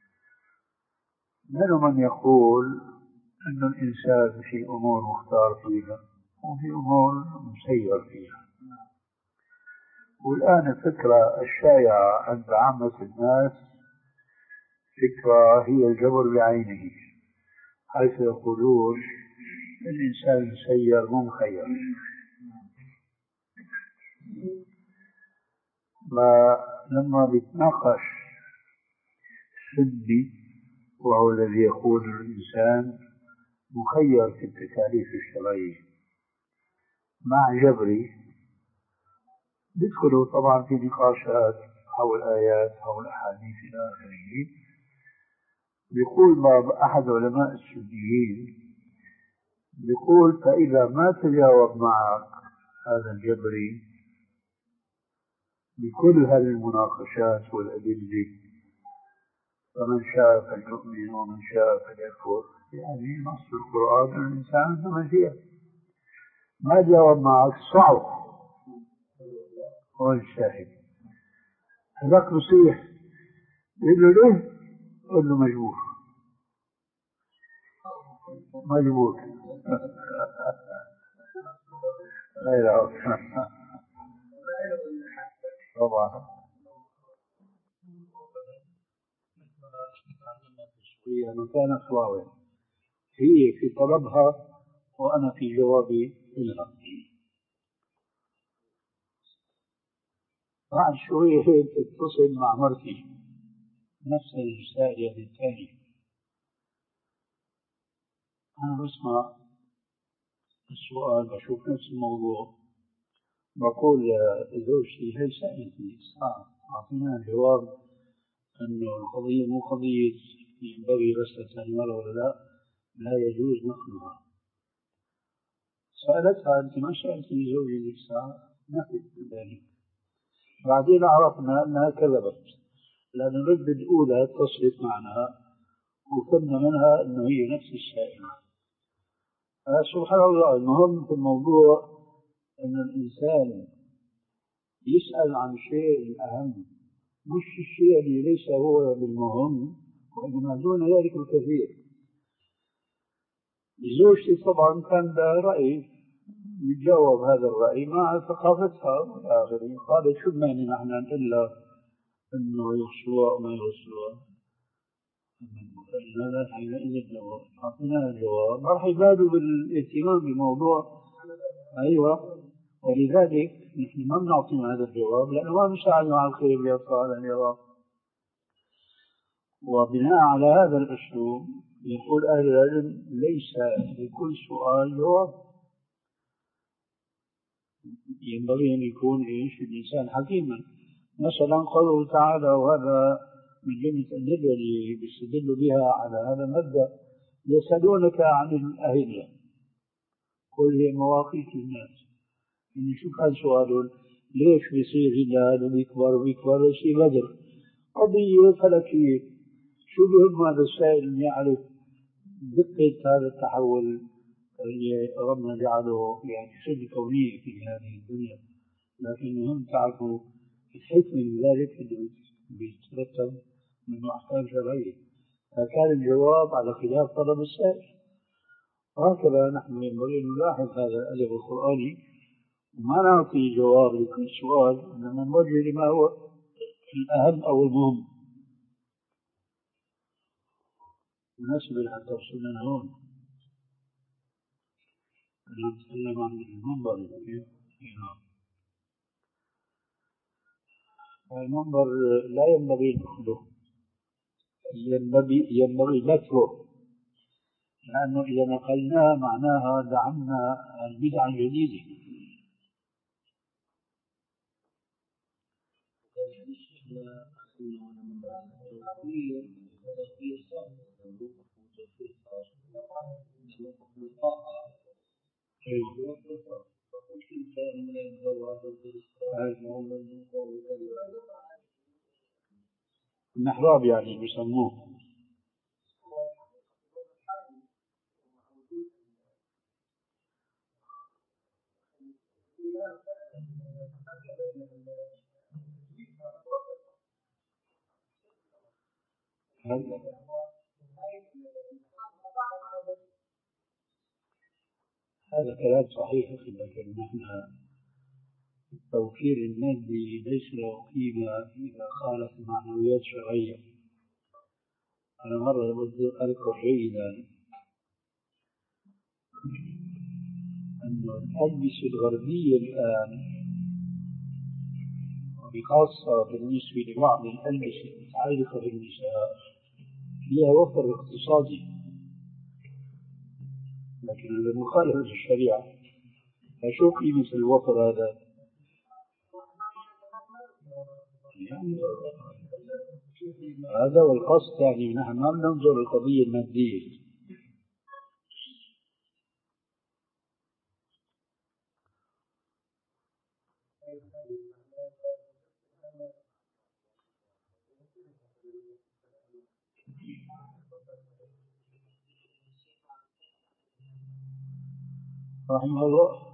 منهم من يقول أن الإنسان في أمور مختار فيها وفي أمور مسير فيها. والآن الفكرة الشائعة عند عامة الناس فكرة هي الجبر بعينه، حيث يقولون الإنسان مسير مو مخير. ما لما بيتناقش سني وهو الذي يقول الإنسان مخير في التكاليف الشرعية مع جبري، بيدخلوا طبعا في نقاشات حول آيات حول أحاديث إلى آخره. بيقول بعض أحد علماء السنيين بيقول فإذا ما تجاوب معك هذا الجبري بكل هذه المناقشات والأدلة فمن شاء فليؤمن ومن شاء فليكفر، يعني نص القرآن أن الإنسان عنده مشيئة. ما جاوب معك صعب هو الشاهد. هذاك نصيح يقول له ليه؟ يقول له مجبور مجبور غير عوض. طبعا هي مكانة خواوي هي في طلبها وأنا في جوابي لها. بعد شوية هيك تتصل مع مرتي نفس السائلة الثانية، أنا بسمع السؤال بشوف نفس الموضوع بقول لزوجتي هي سألتني أعطينا جواب أنه القضية مو قضية ينبغي غسل ثاني مرة ولا لا، لا يجوز نقلها. سألتها أنت ما سألتني زوجي ذيك الساعة؟ نفت ذلك. بعدين عرفنا أنها كذبت لأن الردة الأولى اتصلت معنا وفهمنا منها أنه هي نفس السائلة. سبحان الله. المهم في الموضوع أن الإنسان يسأل عن شيء أهم، مش الشيء اللي ليس هو بالمهم وإنما دون ذلك الكثير. زوجتي طبعا كان لها رأي يتجاوب هذا الرأي مع ثقافتها والى آخره. قالت شو ماني نحن إلا إنه يغسلوها وما يغسلوها. هذا حينئذ لو أعطينا الجواب راح يبادوا بالاهتمام بالموضوع. أيوة، ولذلك نحن ما بنعطيهم هذا الجواب لأنه ما بنساعدهم على الخير ليبقى على النظام. وبناء على هذا الأسلوب يقول أهل العلم ليس لكل سؤال جواب. ينبغي أن يكون إيش الإنسان حكيما. مثلا قوله تعالى وهذا من جملة الأدلة اللي بيستدلوا بها على هذا المبدأ يسألونك عن الأهلة قل هي مواقيت للناس. يعني شو كان سؤالهم؟ ليش بيصير هلال وبيكبر وبيكبر ويصير بدر؟ قضية فلكية. شو بهم هذا السائل أن يعرف دقة هذا التحول اللي ربنا جعله يعني شبه كونية في هذه الدنيا، لكن هم تعرفوا الحكمة من ذلك اللي بيترتب منه أحكام شرعية. فكان الجواب على خلاف طلب السائل. وهكذا نحن ينبغي أن نلاحظ هذا الأدب القرآني وما نعطي جواب لكل سؤال، إنما نوجه لما هو الأهم أو المهم. مناسب حتى وصلنا هون نتكلم عن المنبر. المنبر لا ينبغي نقله، ينبغي ينبغي نتره، لأنه إذا نقلناه معناها دعمنا البدعة الجديدة. المحراب يعني بيسموه. هذا كلام صحيح، لكن نحن التوفير المادي ليس له قيمة إذا خالف معنويات شرعية. أنا مرة بدي أذكر جيدا أن الألبسة الغربية الآن وبخاصة بالنسبة لبعض الألبسة المتعلقة بالنساء فيها وفر اقتصادي، لكن هذا مخالفة للشريعة. فشو قيمة الوفر هذا؟ يعني هذا هو القصد. يعني نحن ما بننظر للقضية المادية. رحمه الله.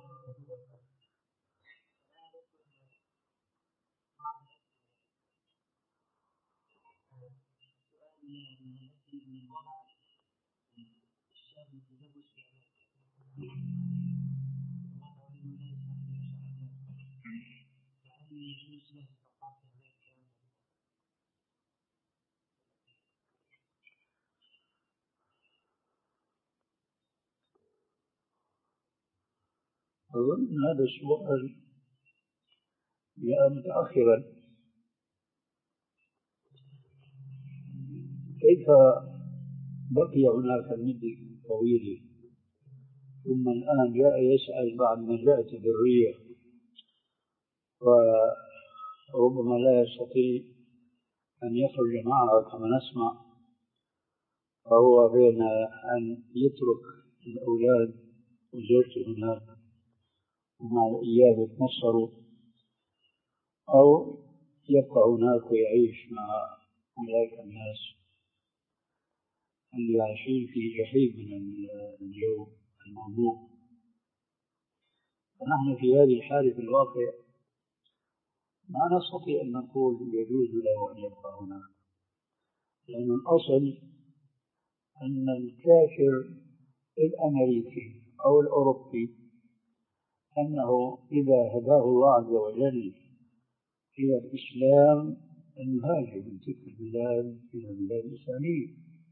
أظن هذا السؤال جاء متأخرا. كيف بقي هناك المدة طويلة ثم الآن جاء يسأل بعد ما جاءت الذرية وربما لا يستطيع أن يخرج معها كما نسمع، فهو بين أن يترك الأولاد وزوجته هناك ومع الإياب يتنصروا أو يبقى هناك ويعيش مع أولئك الناس اللي عايشين في جحيم من الجو الموضوع. فنحن في هذه الحالة في الواقع ما نستطيع أن نقول يجوز له أن يبقى هناك، لأن الأصل أن الكافر الأمريكي أو الأوروبي أنه إذا هداه الله عز وجل إلى الإسلام أن يهاجر من تلك البلاد إلى البلاد الإسلامية.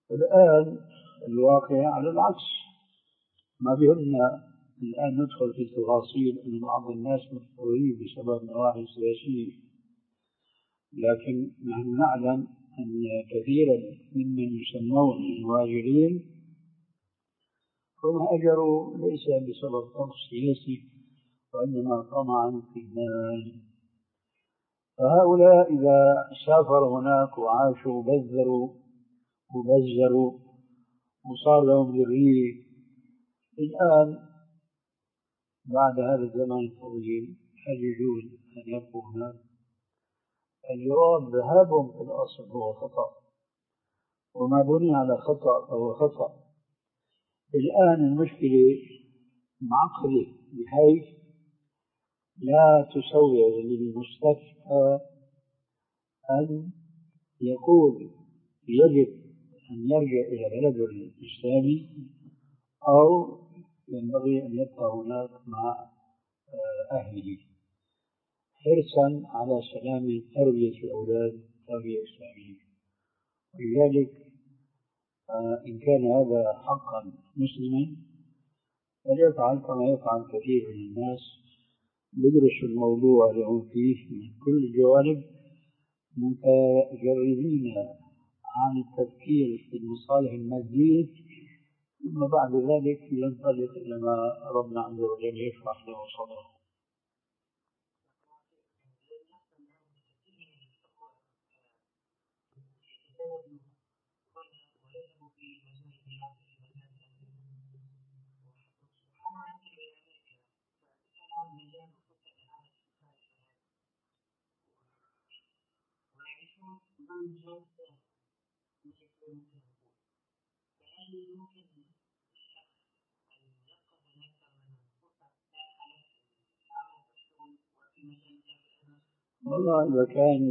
الآن الواقع على العكس، ما بهمنا الآن ندخل في تفاصيل أن بعض الناس مضطرين بسبب نواحي سياسية، لكن نحن نعلم أن كثيرا ممن يسمون المهاجرين هم هاجروا ليس بسبب طمس سياسي وإنما طمعا في المال. فهؤلاء إذا سافروا هناك وعاشوا بذروا وبزروا وصار لهم ذرية، الآن بعد هذا الزمن الطويل هل يجوز أن يبقوا هناك؟ الجواب ذهابهم في الأصل هو خطأ، وما بني على خطأ فهو خطأ. الآن المشكلة معقدة بحيث لا تسوغ للمستفتى أن يقول يجب أن يرجع إلى بلده الإسلامي أو ينبغي أن يبقى هناك مع أهله حرصا على سلامة تربية الأولاد تربية إسلامية. ولذلك إن كان هذا حقا مسلما فليفعل كما يفعل كثير من الناس، يدرسوا الموضوع اللي هم فيه من كل الجوانب متجردين عن التفكير في المصالح المادية، ثم بعد ذلك ينطلق إلى ما ربنا عز وجل يشرح له صدره. والله إذا كان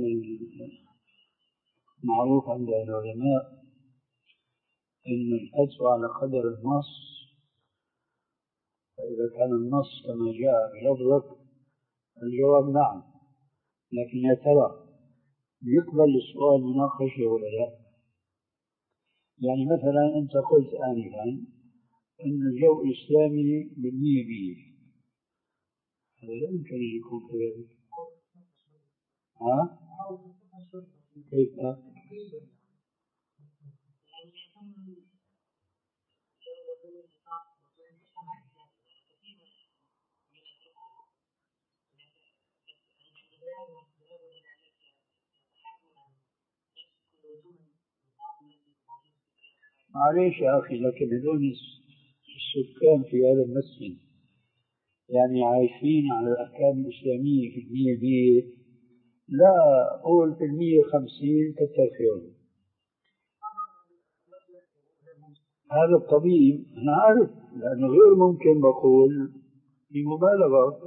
معروف عند العلماء أن الحدس على قدر النص، فإذا كان النص كما جاء بلفظك الجواب نعم، لكن يا ترى يقبل السؤال مناقشة ولا لا؟ يعني مثلا أنت قلت آنفا أن الجو إسلامي بالمية مية، هذا لا يمكن أن يكون كذلك. ها؟ كيف؟ معليش يا أخي، لكن هذول السكان في هذا المسجد يعني عايشين على الأحكام الإسلامية في المية مية، لا أقول في المية خمسين كتر خيرهم. هذا الطبيب أنا عارف، لأنه غير ممكن بقول في مبالغة،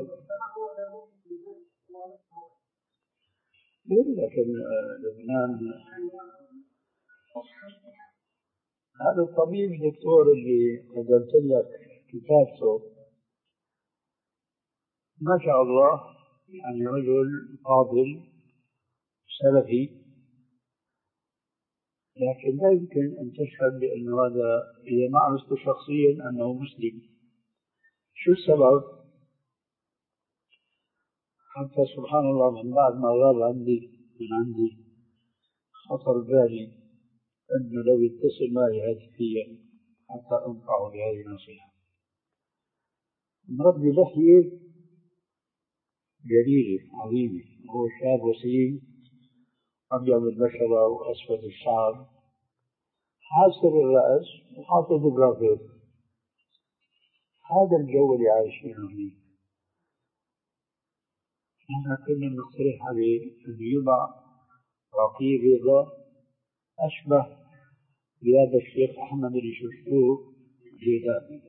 لكن لبنان هذا الطبيب الدكتور اللي قدمت لك كتابته ما شاء الله، يعني رجل فاضل سلفي، لكن لا يمكن أن تشهد بأن هذا إذا ما عرفت شخصيا أنه مسلم. شو السبب؟ حتى سبحان الله من بعد ما غاب عندي من عندي خطر بالي أنه لو يتصل معي هاتفيا حتى أنفعه بهذه النصيحة. مربي لحية جليلة عظيمة، هو شاب وسيم أبيض البشرة وأسود الشعر، حاسر الرأس وحاطط جرافيت. هذا الجو اللي عايشينه فيه. نحن كنا نقترح عليه أن يضع رقية بيضاء أشبه بهذا الشيخ أحمد اللي شفتوه جيدان،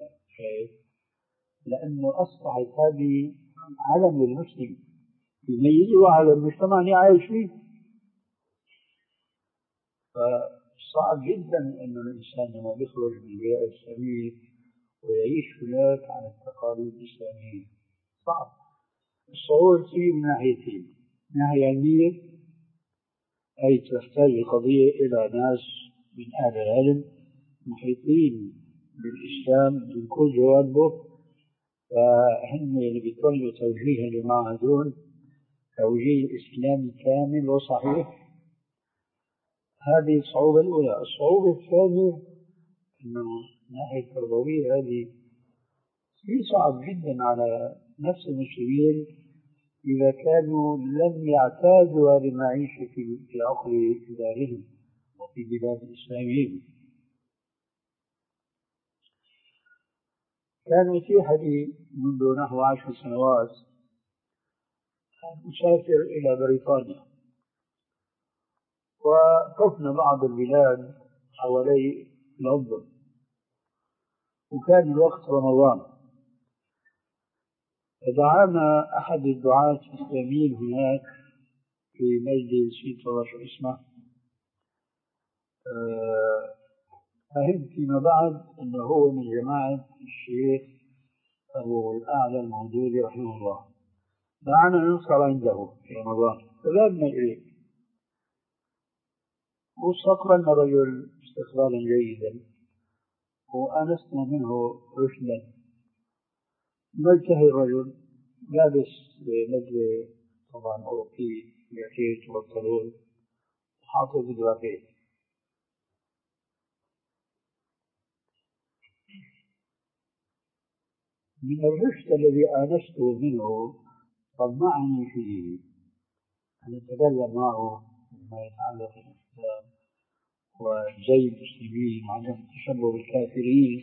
لأنه أصبحت هذه علم للمسلم يميزه على المجتمع اللي عايش فيه. فصعب جدا أن الإنسان لما يخرج من البيئة الإسلامية ويعيش هناك على التقاليد الإسلامية صعب. الصعود فيه من ناحيتين: ناحية علمية، أي تحتاج القضية إلى ناس من أهل العلم محيطين بالإسلام من كل جوانبه، فهم اللي بيتولوا توجيه الجماعة دول توجيه إسلامي كامل وصحيح. هذه الصعوبة الأولى. الصعوبة الثانية أنه الناحية التربوية هذه شيء صعب جدا على نفس المسلمين إذا كانوا لم يعتادوا هذه المعيشة في عقر دارهم وفي بلاد إسلامهم. كان يتيح لي منذ نحو عشر سنوات أن أسافر إلى بريطانيا، وطفنا بعض البلاد حوالي لندن، وكان الوقت رمضان، فدعانا أحد الدعاة الإسلاميين هناك في مجلس شيء شو اسمه أه فهمت فيما بعد أنه هو من جماعة الشيخ أبو الأعلى الموجودي رحمه الله. دعانا ننصر عنده في رمضان، فذهبنا إليه واستقبلنا رجل استقبالا جيدا وآنسنا منه رشدا. ملتهي الرجل لابس بدلة طبعا أوروبي جاكيت وبنطلون وحاطط جرافيت. من الرشد الذي آنسته منه طمعني فيه أن أتكلم معه ما يتعلق بالإسلام وزي المسلمين وعدم التشبه بالكافرين.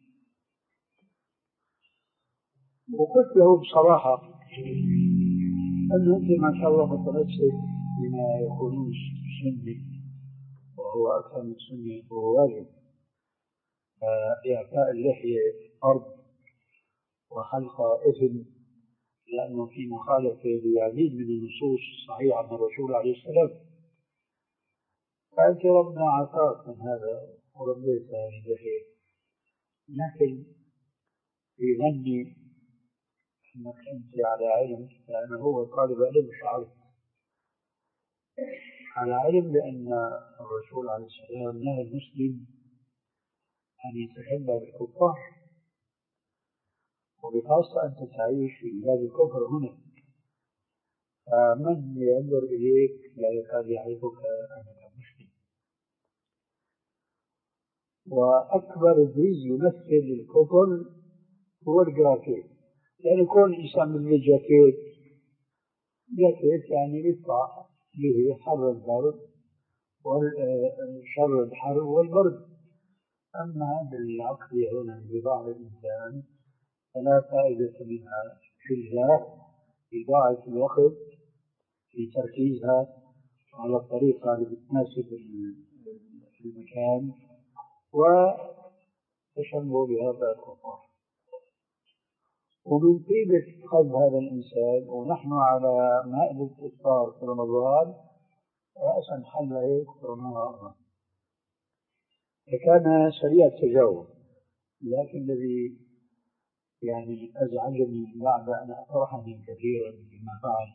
وقلت له بصراحة أنه أنت ما شاء الله متمسك بما يقولون السنة، وهو أكثر من سنة وهو واجب. إعفاء اللحية فرض وحلقها إثم، لأنه في مخالفة للعديد من النصوص الصحيحة عن الرسول عليه السلام. فأنت ربنا عافاك من هذا وربيت هذه اللحية، لكن في ظني أنك أنت على علم، لأنه هو طالب علم شعري على علم بأن الرسول عليه السلام نهى المسلم أن يتشبه بالكفار، وبخاصة أنت تعيش في بلاد الكفر هنا، فمن ينظر إليك لا يكاد يعرفك أنك مسلم. وأكبر شيء يمثل الكفر هو الجاكيت، يعني كون الإنسان من الجاكيت، جاكيت يعني يدفع به حر البرد وشر الحر والبرد. أما بالعقل هنا بضاعة الإنسان فلا فائدة منها إلا إضاعة الوقت في تركيزها على الطريقة اللي بتناسب المكان وتشبه بهذا الكفار. ومن طيبة قلب هذا الإنسان ونحن على مائدة الإفطار في رمضان رأسا حل هيك رمضان، فكان سريع التجاوب. لكن الذي يعني أزعجني بعد أن أفرحني كثيرا بما فعل،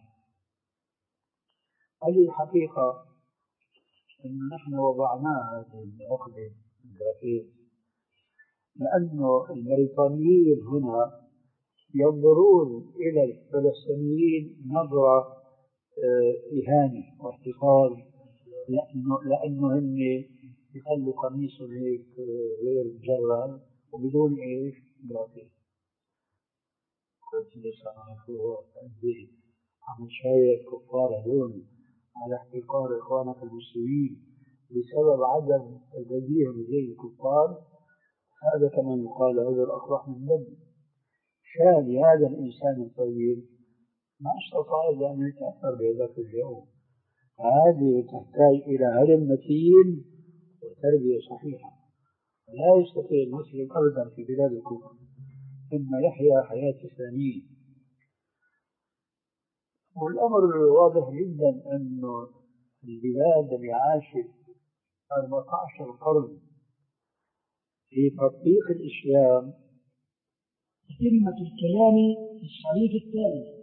هذه الحقيقة أن نحن وضعناها هذه العقدة الجرافيت لأنه البريطانيين هنا ينظرون إلى الفلسطينيين نظرة إهانة واحتقار، لأنه لأنه هم يخلوا قميصهم هيك غير مجرد وبدون إيش جرافيت. كنت لسه أقول عم شايف كفار هذول على احتقار إخوانك المسلمين بسبب عدم تدبيرهم زي الكفار. هذا كما يقال هذا الأقرح من دم. شان هذا الإنسان الطيب ما استطاع إلا أن يتأثر بهذاك الجو. هذه تحتاج إلى علم متين وتربية صحيحة. لا يستطيع المسلم أبدا في بلاد الكفر إما يحيا حياة إسلامية. والأمر واضح جدا أنه البلاد اللي عاشت أربعة عشر قرن في تطبيق الإسلام. كلمة الكلام في الشريط التالي.